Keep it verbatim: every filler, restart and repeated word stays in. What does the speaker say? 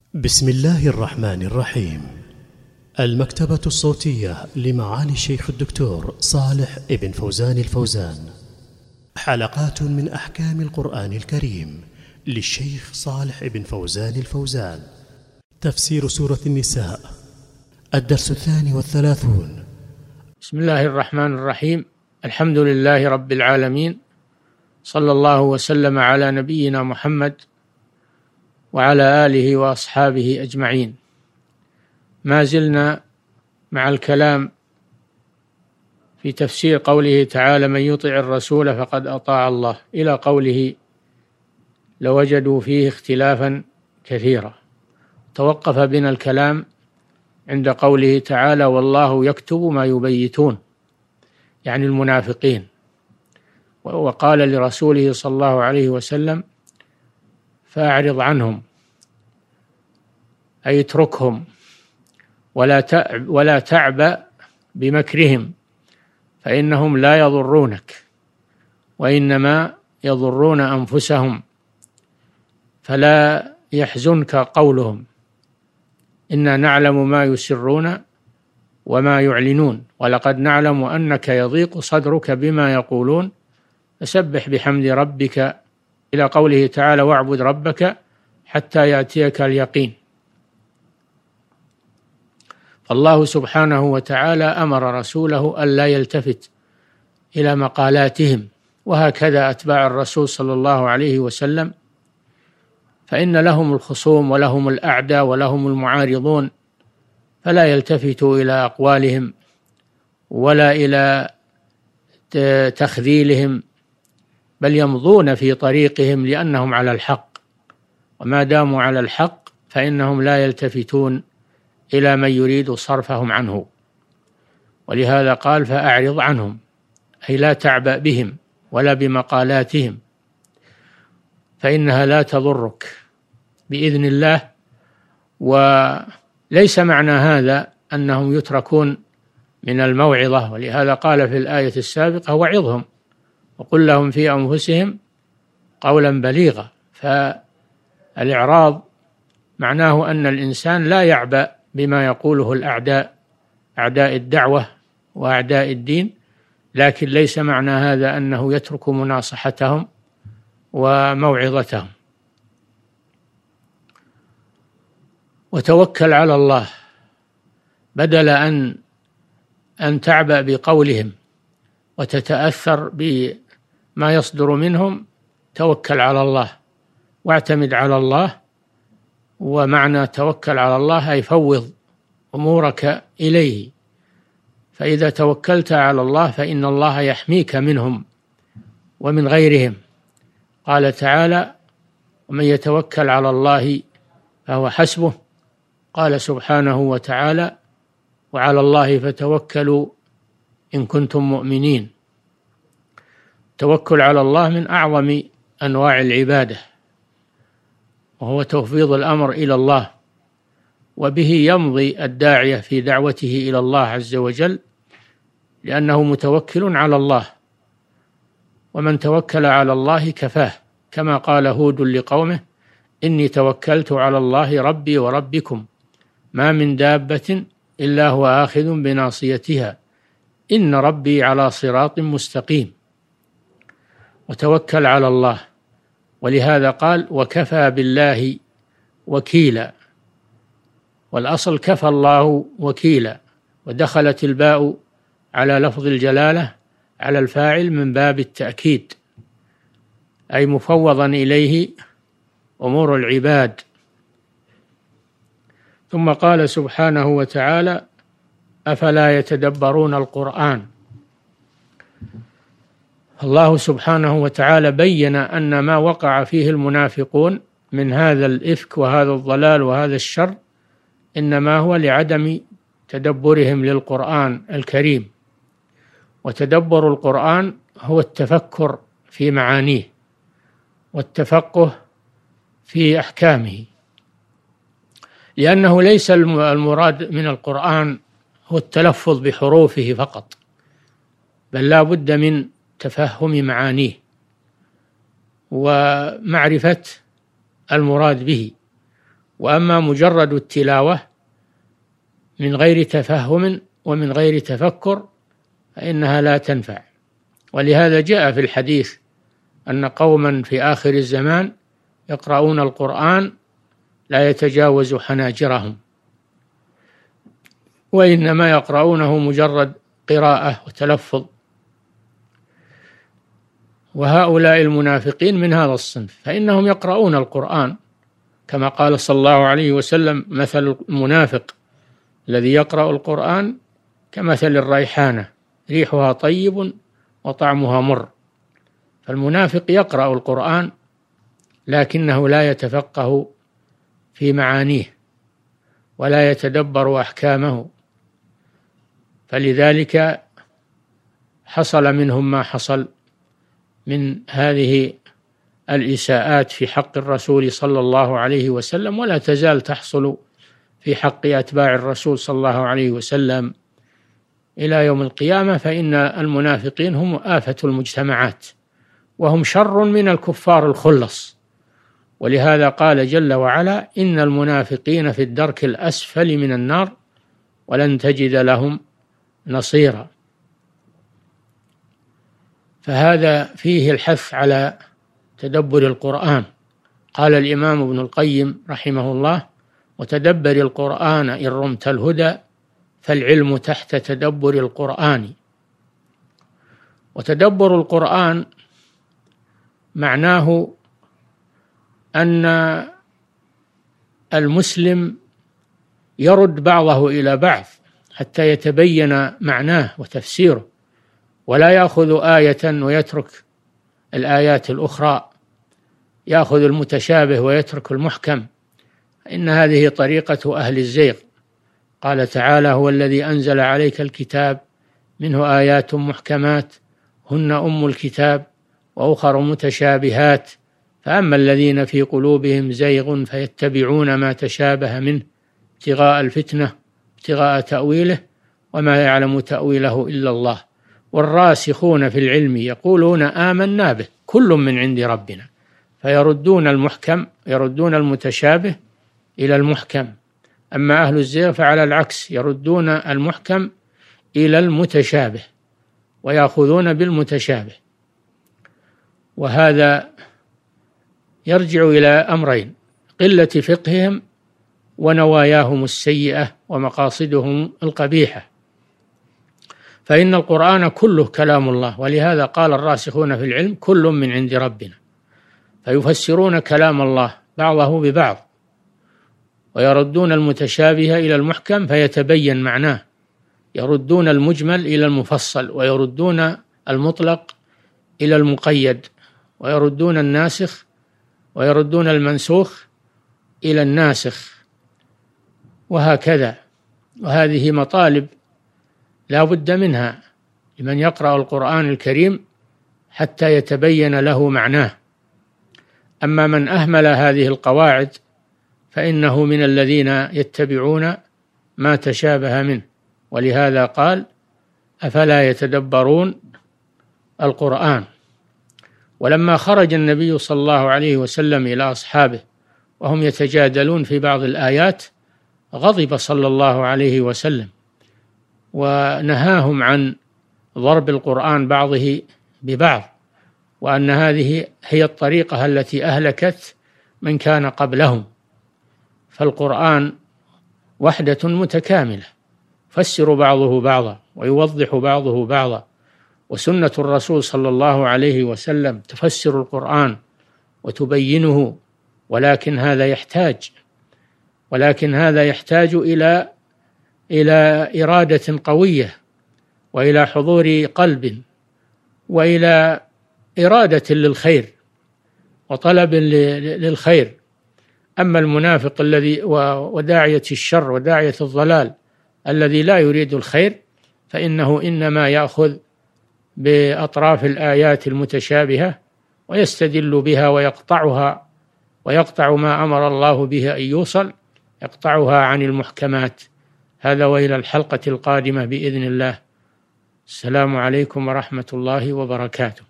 بسم الله الرحمن الرحيم. المكتبة الصوتية لمعالي الشيخ الدكتور صالح ابن فوزان الفوزان، حلقات من أحكام القرآن الكريم للشيخ صالح ابن فوزان الفوزان. تفسير سورة النساء، الدرس الثاني والثلاثون. بسم الله الرحمن الرحيم. الحمد لله رب العالمين، صلى الله وسلم على نبينا محمد وعلى آله وأصحابه أجمعين. ما زلنا مع الكلام في تفسير قوله تعالى: من يطع الرسول فقد أطاع الله، إلى قوله: لوجدوا فيه اختلافا كثيرا. توقف بنا الكلام عند قوله تعالى: والله يكتب ما يبيتون، يعني المنافقين. وقال لرسوله صلى الله عليه وسلم: فأعرض عنهم، أي اتركهم ولا تعب ولا تعب بمكرهم، فإنهم لا يضرونك وإنما يضرون أنفسهم، فلا يحزنك قولهم، إنا نعلم ما يسرون وما يعلنون، ولقد نعلم أنك يضيق صدرك بما يقولون، فسبح بحمد ربك، إلى قوله تعالى: واعبد ربك حتى يأتيك اليقين. فالله سبحانه وتعالى أمر رسوله ألا يلتفت إلى مقالاتهم، وهكذا أتباع الرسول صلى الله عليه وسلم، فإن لهم الخصوم ولهم الأعداء ولهم المعارضون، فلا يلتفتوا إلى أقوالهم ولا إلى تخذيلهم، بل يمضون في طريقهم لأنهم على الحق، وما داموا على الحق فإنهم لا يلتفتون إلى من يريد صرفهم عنه. ولهذا قال: فأعرض عنهم، أي لا تعبأ بهم ولا بمقالاتهم، فإنها لا تضرك بإذن الله. وليس معنى هذا أنهم يتركون من الموعظة، ولهذا قال في الآية السابقة: وعظهم وقل لهم في أنفسهم قولا بليغا. فالإعراض معناه أن الإنسان لا يعبأ بما يقوله الأعداء، أعداء الدعوة وأعداء الدين، لكن ليس معنى هذا أنه يترك مناصحتهم وموعظتهم. وتوكل على الله، بدل أن أن تعبأ بقولهم وتتأثر بما يصدر منهم، توكل على الله واعتمد على الله. ومعنى توكل على الله أي فوض أمورك إليه، فإذا توكلت على الله فإن الله يحميك منهم ومن غيرهم. قال تعالى: ومن يتوكل على الله فهو حسبه. قال سبحانه وتعالى: وعلى الله فتوكلوا إن كنتم مؤمنين. التوكل على الله من أعظم أنواع العبادة، وهو تفويض الأمر إلى الله، وبه يمضي الداعية في دعوته إلى الله عز وجل، لأنه متوكل على الله، ومن توكل على الله كفاه، كما قال هود لقومه: إني توكلت على الله ربي وربكم ما من دابة إلا هو آخذ بناصيتها إن ربي على صراط مستقيم. وتوكل على الله، ولهذا قال: وكفى بالله وكيلا، والأصل كفى الله وكيلا، ودخلت الباء على لفظ الجلالة على الفاعل من باب التأكيد، أي مفوضا إليه أمور العباد. ثم قال سبحانه وتعالى: أفلا يتدبرون القرآن. الله سبحانه وتعالى بين أن ما وقع فيه المنافقون من هذا الإفك وهذا الضلال وهذا الشر إنما هو لعدم تدبرهم للقرآن الكريم. وتدبر القرآن هو التفكر في معانيه والتفقه في أحكامه، لأنه ليس المراد من القرآن هو التلفظ بحروفه فقط، بل لا بد من تفهم معانيه ومعرفة المراد به. وأما مجرد التلاوة من غير تفهم ومن غير تفكر فإنها لا تنفع. ولهذا جاء في الحديث أن قوما في آخر الزمان يقرؤون القرآن لا يتجاوز حناجرهم، وإنما يقرؤونه مجرد قراءة وتلفظ. وهؤلاء المنافقين من هذا الصنف، فإنهم يقرؤون القرآن كما قال صلى الله عليه وسلم: مثل المنافق الذي يقرأ القرآن كمثل الريحانة ريحها طيب وطعمها مر. فالمنافق يقرأ القرآن لكنه لا يتفقه في معانيه ولا يتدبر أحكامه، فلذلك حصل منهم ما حصل من هذه الإساءات في حق الرسول صلى الله عليه وسلم، ولا تزال تحصل في حق أتباع الرسول صلى الله عليه وسلم إلى يوم القيامة. فإن المنافقين هم آفة المجتمعات، وهم شر من الكفار الخلص. ولهذا قال جل وعلا: إن المنافقين في الدرك الأسفل من النار ولن تجد لهم نصيرا. فهذا فيه الحث على تدبر القرآن. قال الإمام ابن القيم رحمه الله: وتدبر القرآن إن رمت الهدى فالعلم تحت تدبر القرآن. وتدبر القرآن معناه أن المسلم يرد بعضه إلى بعض حتى يتبين معناه وتفسيره، ولا يأخذ آية ويترك الآيات الأخرى، يأخذ المتشابه ويترك المحكم، إن هذه طريقة أهل الزيغ. قال تعالى: هو الذي أنزل عليك الكتاب منه آيات محكمات هن أم الكتاب وأخر متشابهات فأما الذين في قلوبهم زيغ فيتبعون ما تشابه منه ابتغاء الفتنة ابتغاء تأويله وما يعلم تأويله إلا الله والراسخون في العلم يقولون آمنا به كل من عند ربنا. فيردون المحكم يردون المتشابه إلى المحكم. أما أهل الزيغ فعلى العكس، يردون المحكم إلى المتشابه ويأخذون بالمتشابه. وهذا يرجع إلى أمرين: قلة فقههم ونواياهم السيئة ومقاصدهم القبيحة. فإن القرآن كله كلام الله، ولهذا قال الراسخون في العلم كل من عند ربنا، فيفسرون كلام الله بعضه ببعض، ويردون المتشابه إلى المحكم فيتبين معناه، يردون المجمل إلى المفصل، ويردون المطلق إلى المقيد، ويردون الناسخ ويردون المنسوخ إلى الناسخ، وهكذا. وهذه مطالب لا بد منها لمن يقرأ القرآن الكريم حتى يتبين له معناه. أما من أهمل هذه القواعد فإنه من الذين يتبعون ما تشابه منه. ولهذا قال: أفلا يتدبرون القرآن. ولما خرج النبي صلى الله عليه وسلم إلى أصحابه وهم يتجادلون في بعض الآيات غضب صلى الله عليه وسلم ونهاهم عن ضرب القرآن بعضه ببعض، وأن هذه هي الطريقة التي أهلكت من كان قبلهم. فالقرآن وحدة متكاملة يفسر بعضه بعضا ويوضح بعضه بعضا، وسنة الرسول صلى الله عليه وسلم تفسر القرآن وتبينه. ولكن هذا يحتاج ولكن هذا يحتاج إلى إلى إرادة قوية، وإلى حضور قلب، وإلى إرادة للخير وطلب للخير. أما المنافق الذي وداعية الشر وداعية الضلال الذي لا يريد الخير فإنه إنما يأخذ بأطراف الآيات المتشابهة ويستدل بها ويقطعها ويقطع ما أمر الله به أن يوصل، يقطعها عن المحكمات. هذا وإلى الحلقة القادمة بإذن الله. السلام عليكم ورحمة الله وبركاته.